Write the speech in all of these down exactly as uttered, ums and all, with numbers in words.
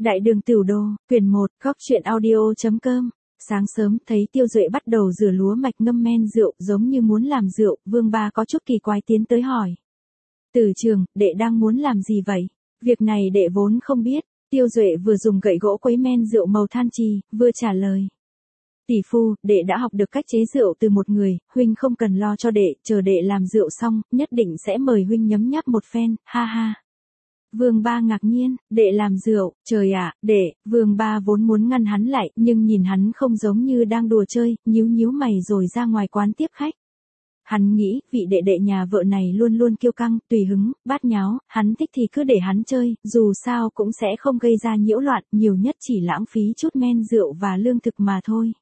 Đại đường Tửu Đô, quyển một, góc truyện audio.com. Sáng sớm, thấy Tiêu Duệ bắt đầu rửa lúa mạch ngâm men rượu, giống như muốn làm rượu, Vương Ba có chút kỳ quái tiến tới hỏi. Tử Trường, đệ đang muốn làm gì vậy? Việc này đệ vốn không biết. Tiêu Duệ vừa dùng gậy gỗ quấy men rượu màu than trì, vừa trả lời. Tỷ phu, đệ đã học được cách chế rượu từ một người, huynh không cần lo cho đệ, chờ đệ làm rượu xong, nhất định sẽ mời huynh nhấm nháp một phen, ha ha. Vương Ba ngạc nhiên, đệ làm rượu, trời ạ, đệ, Vương Ba vốn muốn ngăn hắn lại, nhưng nhìn hắn không giống như đang đùa chơi, nhíu nhíu mày rồi ra ngoài quán tiếp khách. Hắn nghĩ, vị đệ đệ nhà vợ này luôn luôn kiêu căng, tùy hứng, bát nháo, hắn thích thì cứ để hắn chơi, dù sao cũng sẽ không gây ra nhiễu loạn, nhiều nhất chỉ lãng phí chút men rượu và lương thực mà thôi.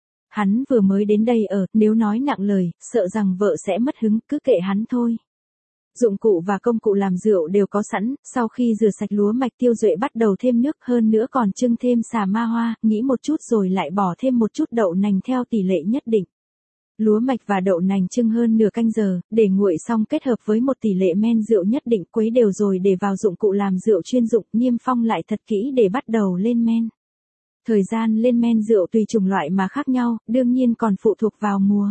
Hắn vừa mới đến đây ở, nếu nói nặng lời, sợ rằng vợ sẽ mất hứng, cứ kệ hắn thôi. Dụng cụ và công cụ làm rượu đều có sẵn, sau khi rửa sạch lúa mạch Tiêu Duệ bắt đầu thêm nước, hơn nữa còn chưng thêm xà ma hoa, nghĩ một chút rồi lại bỏ thêm một chút đậu nành theo tỷ lệ nhất định. Lúa mạch và đậu nành chưng hơn nửa canh giờ, để nguội xong kết hợp với một tỷ lệ men rượu nhất định, quấy đều rồi để vào dụng cụ làm rượu chuyên dụng, niêm phong lại thật kỹ để bắt đầu lên men. Thời gian lên men rượu tùy chủng loại mà khác nhau, đương nhiên còn phụ thuộc vào mùa.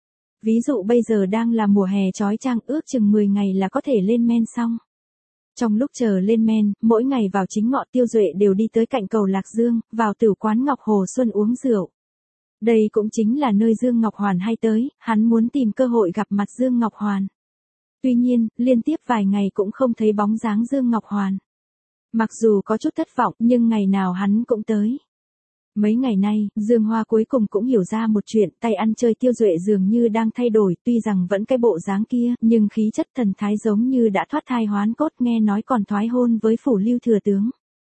Ví dụ bây giờ đang là mùa hè chói chang, ước chừng mười ngày là có thể lên men xong. Trong lúc chờ lên men, mỗi ngày vào chính ngọ Tiêu Duệ đều đi tới cạnh cầu Lạc Dương, vào tử quán Ngọc Hồ Xuân uống rượu. Đây cũng chính là nơi Dương Ngọc Hoàn hay tới, hắn muốn tìm cơ hội gặp mặt Dương Ngọc Hoàn. Tuy nhiên, liên tiếp vài ngày cũng không thấy bóng dáng Dương Ngọc Hoàn. Mặc dù có chút thất vọng, nhưng ngày nào hắn cũng tới. Mấy ngày nay, Dương Hoa cuối cùng cũng hiểu ra một chuyện, tay ăn chơi Tiêu Duệ dường như đang thay đổi, tuy rằng vẫn cái bộ dáng kia, nhưng khí chất thần thái giống như đã thoát thai hoán cốt, nghe nói còn thoái hôn với phủ Lưu thừa tướng.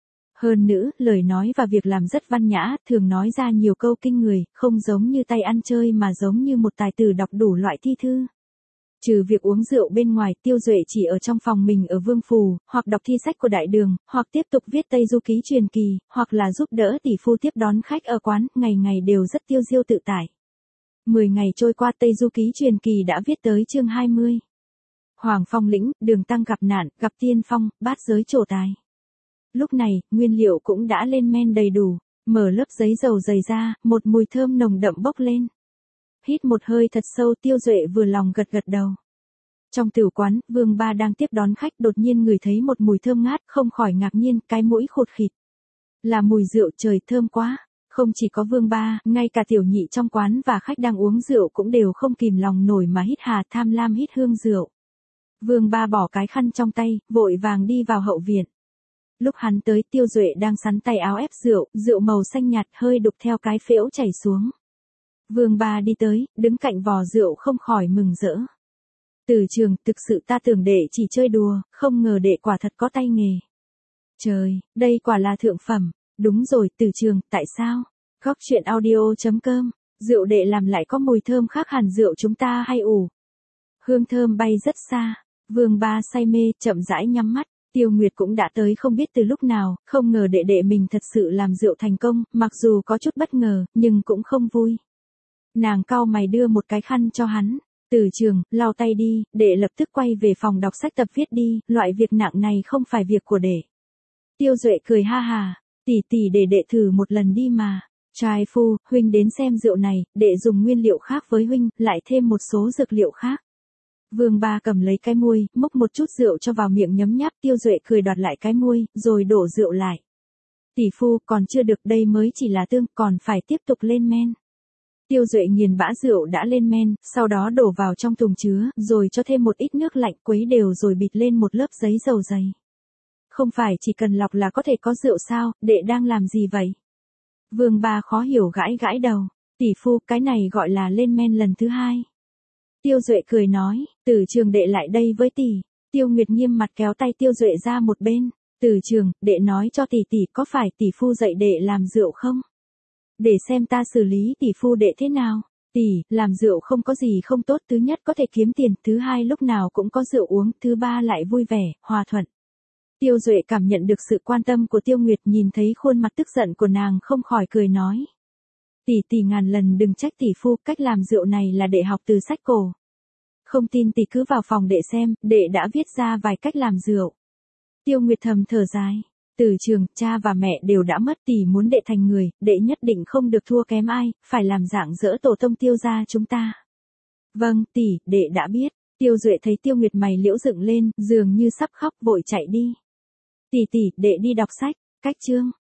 Hơn nữa, lời nói và việc làm rất văn nhã, thường nói ra nhiều câu kinh người, không giống như tay ăn chơi mà giống như một tài tử đọc đủ loại thi thư. Trừ việc uống rượu bên ngoài, Tiêu Duệ chỉ ở trong phòng mình ở Vương Phủ, hoặc đọc thi sách của Đại Đường, hoặc tiếp tục viết Tây Du Ký truyền kỳ, hoặc là giúp đỡ tỷ phu tiếp đón khách ở quán, ngày ngày đều rất tiêu diêu tự tại. Mười ngày trôi qua Tây Du Ký truyền kỳ đã viết tới chương hai mươi. Hoàng Phong lĩnh, Đường Tăng gặp nạn, gặp tiên phong, bát giới trổ tài. Lúc này, nguyên liệu cũng đã lên men đầy đủ, mở lớp giấy dầu dày ra, một mùi thơm nồng đậm bốc lên. Hít một hơi thật sâu, Tiêu Duệ vừa lòng gật gật đầu. Trong tửu quán, Vương Ba đang tiếp đón khách, đột nhiên ngửi thấy một mùi thơm ngát, không khỏi ngạc nhiên, cái mũi khụt khịt. Là mùi rượu, trời thơm quá. Không chỉ có Vương Ba, ngay cả tiểu nhị trong quán và khách đang uống rượu cũng đều không kìm lòng nổi mà hít hà, tham lam hít hương rượu. Vương Ba bỏ cái khăn trong tay, vội vàng đi vào hậu viện. Lúc hắn tới, Tiêu Duệ đang sắn tay áo ép rượu, rượu màu xanh nhạt hơi đục theo cái phễu chảy xuống. Vương Ba đi tới, đứng cạnh vò rượu không khỏi mừng rỡ. Tử Trường, thực sự ta tưởng đệ chỉ chơi đùa, không ngờ đệ quả thật có tay nghề. Trời, đây quả là thượng phẩm. Đúng rồi, Tử Trường, tại sao? Góc truyện audio.com, rượu đệ làm lại có mùi thơm khác hẳn rượu chúng ta hay ủ. Hương thơm bay rất xa. Vương Ba say mê, chậm rãi nhắm mắt. Tiêu Nguyệt cũng đã tới không biết từ lúc nào, không ngờ đệ đệ mình thật sự làm rượu thành công, mặc dù có chút bất ngờ, nhưng cũng không vui. Nàng cau mày đưa một cái khăn cho hắn. Tử Trường, lau tay đi, đệ lập tức quay về phòng đọc sách tập viết đi, loại việc nặng này không phải việc của đệ. Tiêu Duệ cười ha hà, tỷ tỷ để đệ thử một lần đi mà. Trai phu, huynh đến xem rượu này, đệ dùng nguyên liệu khác với huynh, lại thêm một số dược liệu khác. Vương Ba cầm lấy cái muôi, múc một chút rượu cho vào miệng nhấm nháp, Tiêu Duệ cười đoạt lại cái muôi, rồi đổ rượu lại. Tỷ phu, còn chưa được, đây mới chỉ là tương, còn phải tiếp tục lên men. Tiêu Duệ nghiền bã rượu đã lên men, sau đó đổ vào trong thùng chứa, rồi cho thêm một ít nước lạnh, quấy đều rồi bịt lên một lớp giấy dầu dày. Không phải chỉ cần lọc là có thể có rượu sao, đệ đang làm gì vậy? Vương Ba khó hiểu gãi gãi đầu, tỷ phu, cái này gọi là lên men lần thứ hai. Tiêu Duệ cười nói, Tử Trường đệ lại đây với tỷ. Tiêu Nguyệt nghiêm mặt kéo tay Tiêu Duệ ra một bên. Tử Trường, đệ nói cho tỷ tỷ, có phải tỷ phu dạy đệ làm rượu không? Để xem ta xử lý tỷ phu đệ thế nào. Tỷ, làm rượu không có gì không tốt, thứ nhất có thể kiếm tiền, thứ hai lúc nào cũng có rượu uống, thứ ba lại vui vẻ, hòa thuận. Tiêu Duệ cảm nhận được sự quan tâm của Tiêu Nguyệt, nhìn thấy khuôn mặt tức giận của nàng không khỏi cười nói. Tỷ tỷ ngàn lần đừng trách tỷ phu, cách làm rượu này là đệ học từ sách cổ. Không tin tỷ cứ vào phòng đệ xem, đệ đã viết ra vài cách làm rượu. Tiêu Nguyệt thầm thở dài. Từ trường, cha và mẹ đều đã mất, tỷ muốn đệ thành người, đệ nhất định không được thua kém ai, phải làm dạng dỡ tổ tông Tiêu gia chúng ta. Vâng, tỷ, đệ đã biết. Tiêu Duệ thấy Tiêu Nguyệt mày liễu dựng lên, dường như sắp khóc, vội chạy đi. Tỷ tỷ, đệ đi đọc sách, cách chương.